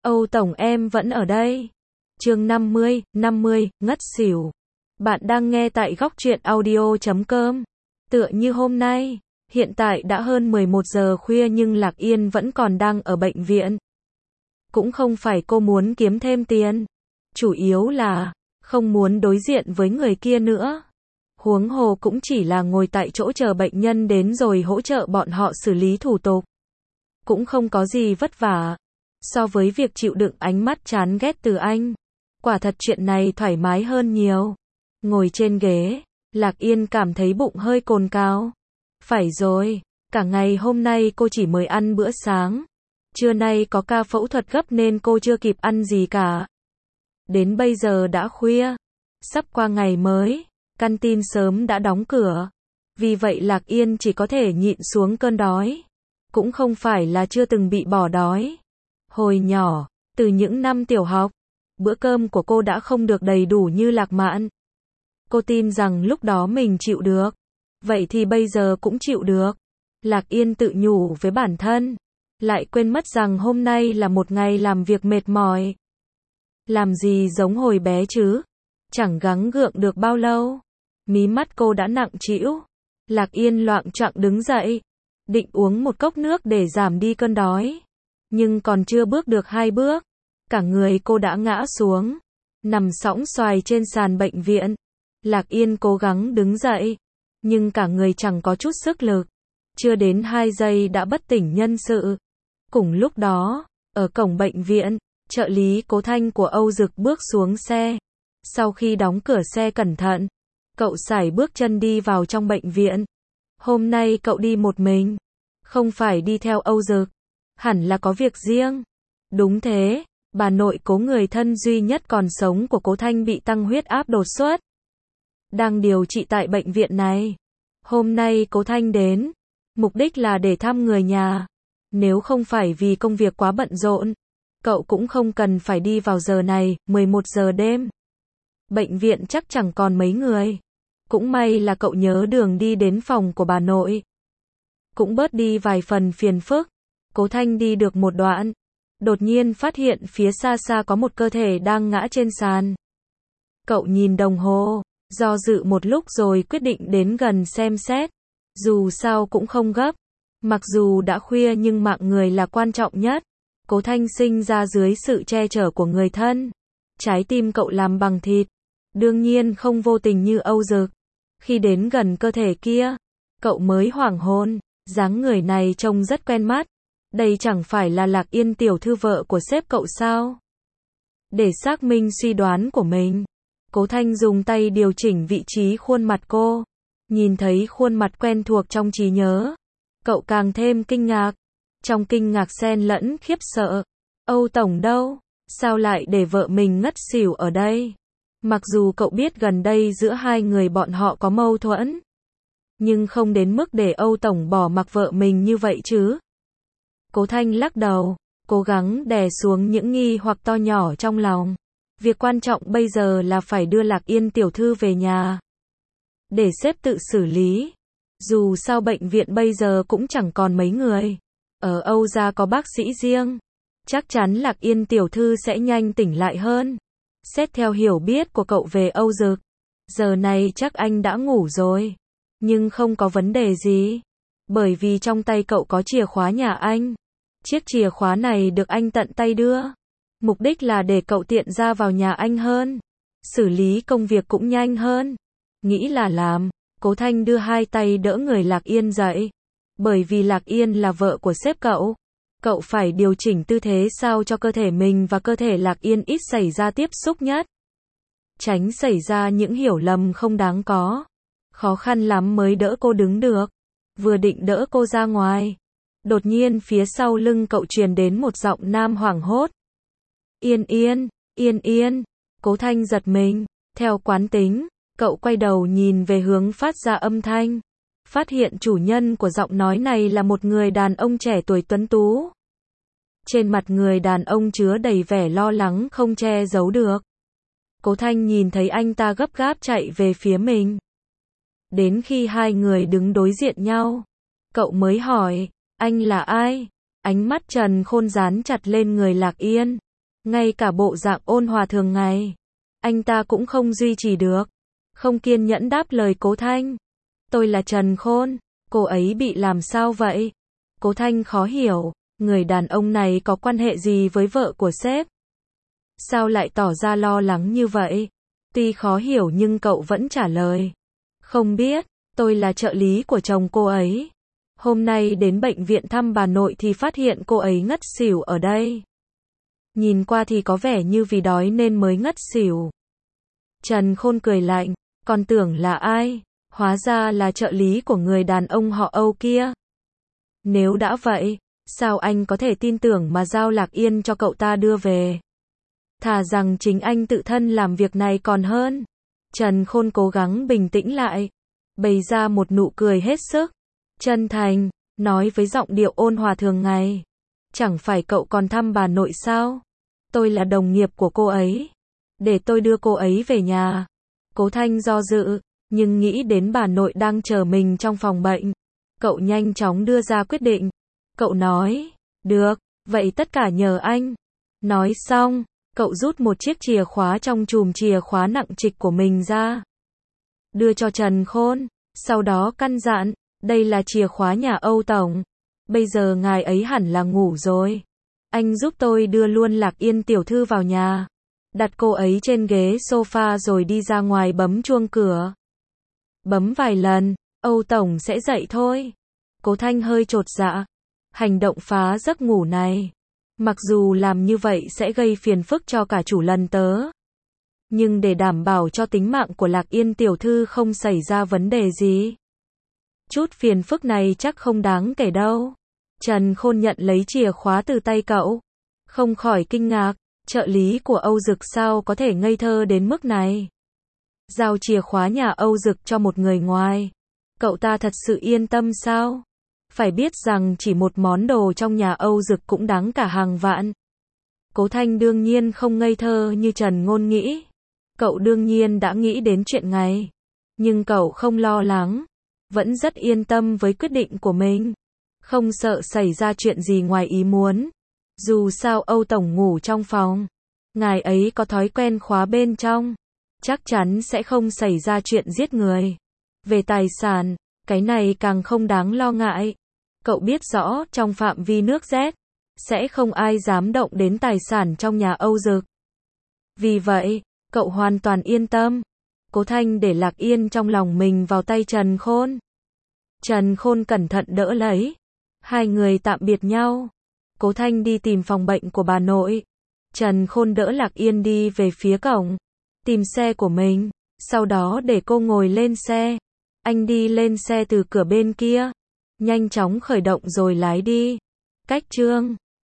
Âu Tổng em vẫn ở đây. Chương 50, ngất xỉu. Bạn đang nghe tại góc truyện audio.com. Tựa như hôm nay, hiện tại đã hơn 11 giờ khuya nhưng Lạc Yên vẫn còn đang ở bệnh viện. Cũng không phải cô muốn kiếm thêm tiền, chủ yếu là không muốn đối diện với người kia nữa. Huống hồ cũng chỉ là ngồi tại chỗ chờ bệnh nhân đến rồi hỗ trợ bọn họ xử lý thủ tục. Cũng không có gì vất vả. So với việc chịu đựng ánh mắt chán ghét từ anh, quả thật chuyện này thoải mái hơn nhiều. Ngồi trên ghế, Lạc Yên cảm thấy bụng hơi cồn cào. Phải rồi, cả ngày hôm nay cô chỉ mới ăn bữa sáng. Trưa nay có ca phẫu thuật gấp nên cô chưa kịp ăn gì cả. Đến bây giờ đã khuya, sắp qua ngày mới, căn tin sớm đã đóng cửa. Vì vậy Lạc Yên chỉ có thể nhịn xuống cơn đói. Cũng không phải là chưa từng bị bỏ đói. Hồi nhỏ, từ những năm tiểu học, bữa cơm của cô đã không được đầy đủ như Lạc Mạn. Cô tin rằng lúc đó mình chịu được. Vậy thì bây giờ cũng chịu được. Lạc Yên tự nhủ với bản thân. Lại quên mất rằng hôm nay là một ngày làm việc mệt mỏi. Làm gì giống hồi bé chứ? Chẳng gắng gượng được bao lâu. Mí mắt cô đã nặng trĩu. Lạc Yên loạng choạng đứng dậy. Định uống một cốc nước để giảm đi cơn đói. Nhưng còn chưa bước được 2 bước. Cả người cô đã ngã xuống. Nằm sõng xoài trên sàn bệnh viện. Lạc Yên cố gắng đứng dậy. Nhưng cả người chẳng có chút sức lực. Chưa đến 2 giây đã bất tỉnh nhân sự. Cùng lúc đó, ở cổng bệnh viện, trợ lý Cố Thanh của Âu Dực bước xuống xe. Sau khi đóng cửa xe cẩn thận, cậu sải bước chân đi vào trong bệnh viện. Hôm nay cậu đi một mình, không phải đi theo Âu Dực, hẳn là có việc riêng. Đúng thế, bà nội Cố, người thân duy nhất còn sống của Cố Thanh bị tăng huyết áp đột xuất. Đang điều trị tại bệnh viện này. Hôm nay Cố Thanh đến, mục đích là để thăm người nhà. Nếu không phải vì công việc quá bận rộn, cậu cũng không cần phải đi vào giờ này, 11 giờ đêm. Bệnh viện chắc chẳng còn mấy người. Cũng may là cậu nhớ đường đi đến phòng của bà nội. Cũng bớt đi vài phần phiền phức. Cố Thanh đi được một đoạn, đột nhiên phát hiện phía xa xa có một cơ thể đang ngã trên sàn. Cậu nhìn đồng hồ, do dự một lúc rồi quyết định đến gần xem xét. Dù sao cũng không gấp. Mặc dù đã khuya nhưng mạng người là quan trọng nhất. Cố Thanh sinh ra dưới sự che chở của người thân. Trái tim cậu làm bằng thịt. Đương nhiên không vô tình như Âu Dực. Khi đến gần cơ thể kia, cậu mới hoảng hồn. Dáng người này trông rất quen mắt. Đây chẳng phải là Lạc Yên tiểu thư vợ của sếp cậu sao? Để xác minh suy đoán của mình, Cố Thanh dùng tay điều chỉnh vị trí khuôn mặt cô. Nhìn thấy khuôn mặt quen thuộc trong trí nhớ, cậu càng thêm kinh ngạc. Trong kinh ngạc xen lẫn khiếp sợ. Âu Tổng đâu? Sao lại để vợ mình ngất xỉu ở đây? Mặc dù cậu biết gần đây giữa hai người bọn họ có mâu thuẫn, nhưng không đến mức để Âu Tổng bỏ mặc vợ mình như vậy chứ. Cố Thanh lắc đầu, cố gắng đè xuống những nghi hoặc to nhỏ trong lòng. Việc quan trọng bây giờ là phải đưa Lạc Yên tiểu thư về nhà, để sếp tự xử lý. Dù sao bệnh viện bây giờ cũng chẳng còn mấy người. Ở Âu gia có bác sĩ riêng. Chắc chắn Lạc Yên tiểu thư sẽ nhanh tỉnh lại hơn. Xét theo hiểu biết của cậu về Âu Dực, giờ này chắc anh đã ngủ rồi. Nhưng không có vấn đề gì. Bởi vì trong tay cậu có chìa khóa nhà anh. Chiếc chìa khóa này được anh tận tay đưa. Mục đích là để cậu tiện ra vào nhà anh hơn. Xử lý công việc cũng nhanh hơn. Nghĩ là làm, Cố Thanh đưa 2 tay đỡ người Lạc Yên dậy. Bởi vì Lạc Yên là vợ của sếp cậu. Cậu phải điều chỉnh tư thế sao cho cơ thể mình và cơ thể Lạc Yên ít xảy ra tiếp xúc nhất. Tránh xảy ra những hiểu lầm không đáng có. Khó khăn lắm mới đỡ cô đứng được. Vừa định đỡ cô ra ngoài, đột nhiên phía sau lưng cậu truyền đến một giọng nam hoảng hốt. Yên Yên, Yên Yên. Cố Thanh giật mình. Theo quán tính, cậu quay đầu nhìn về hướng phát ra âm thanh. Phát hiện chủ nhân của giọng nói này là một người đàn ông trẻ tuổi tuấn tú. Trên mặt người đàn ông chứa đầy vẻ lo lắng không che giấu được. Cố Thanh nhìn thấy anh ta gấp gáp chạy về phía mình. Đến khi hai người đứng đối diện nhau, cậu mới hỏi, anh là ai? Ánh mắt Trần Khôn dán chặt lên người Lạc Yên. Ngay cả bộ dạng ôn hòa thường ngày, anh ta cũng không duy trì được. Không kiên nhẫn đáp lời Cố Thanh. Tôi là Trần Khôn. Cô ấy bị làm sao vậy? Cố Thanh khó hiểu, người đàn ông này có quan hệ gì với vợ của sếp? Sao lại tỏ ra lo lắng như vậy? Tuy khó hiểu nhưng cậu vẫn trả lời. Không biết, tôi là trợ lý của chồng cô ấy. Hôm nay đến bệnh viện thăm bà nội thì phát hiện cô ấy ngất xỉu ở đây. Nhìn qua thì có vẻ như vì đói nên mới ngất xỉu. Trần Khôn cười lạnh, còn tưởng là ai? Hóa ra là trợ lý của người đàn ông họ Âu kia. Nếu đã vậy, sao anh có thể tin tưởng mà giao Lạc Yên cho cậu ta đưa về? Thà rằng chính anh tự thân làm việc này còn hơn. Trần Khôn cố gắng bình tĩnh lại, bày ra một nụ cười hết sức chân thành, nói với giọng điệu ôn hòa thường ngày. Chẳng phải cậu còn thăm bà nội sao? Tôi là đồng nghiệp của cô ấy. Để tôi đưa cô ấy về nhà. Cố Thanh do dự, nhưng nghĩ đến bà nội đang chờ mình trong phòng bệnh. Cậu nhanh chóng đưa ra quyết định. Cậu nói, được, vậy tất cả nhờ anh. Nói xong, cậu rút một chiếc chìa khóa trong chùm chìa khóa nặng trịch của mình ra. Đưa cho Trần Khôn, sau đó căn dặn, đây là chìa khóa nhà Âu Tổng. Bây giờ ngài ấy hẳn là ngủ rồi. Anh giúp tôi đưa luôn Lạc Yên tiểu thư vào nhà. Đặt cô ấy trên ghế sofa rồi đi ra ngoài bấm chuông cửa. Bấm vài lần, Âu Tổng sẽ dậy thôi. Cố Thanh hơi chột dạ. Hành động phá giấc ngủ này, mặc dù làm như vậy sẽ gây phiền phức cho cả chủ lần tớ, nhưng để đảm bảo cho tính mạng của Lạc Yên tiểu thư không xảy ra vấn đề gì, chút phiền phức này chắc không đáng kể đâu. Trần Khôn nhận lấy chìa khóa từ tay cậu, không khỏi kinh ngạc, trợ lý của Âu Dực sao có thể ngây thơ đến mức này. Giao chìa khóa nhà Âu Dực cho một người ngoài, cậu ta thật sự yên tâm sao? Phải biết rằng chỉ một món đồ trong nhà Âu Dực cũng đáng cả hàng vạn. Cố Thanh đương nhiên không ngây thơ như Trần Ngôn nghĩ. Cậu đương nhiên đã nghĩ đến chuyện này. Nhưng cậu không lo lắng. Vẫn rất yên tâm với quyết định của mình. Không sợ xảy ra chuyện gì ngoài ý muốn. Dù sao Âu Tổng ngủ trong phòng. Ngài ấy có thói quen khóa bên trong. Chắc chắn sẽ không xảy ra chuyện giết người. Về tài sản, cái này càng không đáng lo ngại. Cậu biết rõ trong phạm vi nước Z, sẽ không ai dám động đến tài sản trong nhà Âu Dực. Vì vậy, cậu hoàn toàn yên tâm. Cố Thanh để Lạc Yên trong lòng mình vào tay Trần Khôn. Trần Khôn cẩn thận đỡ lấy. Hai người tạm biệt nhau. Cố Thanh đi tìm phòng bệnh của bà nội. Trần Khôn đỡ Lạc Yên đi về phía cổng. Tìm xe của mình. Sau đó để cô ngồi lên xe. Anh đi lên xe từ cửa bên kia. Nhanh chóng khởi động rồi lái đi. Cách chương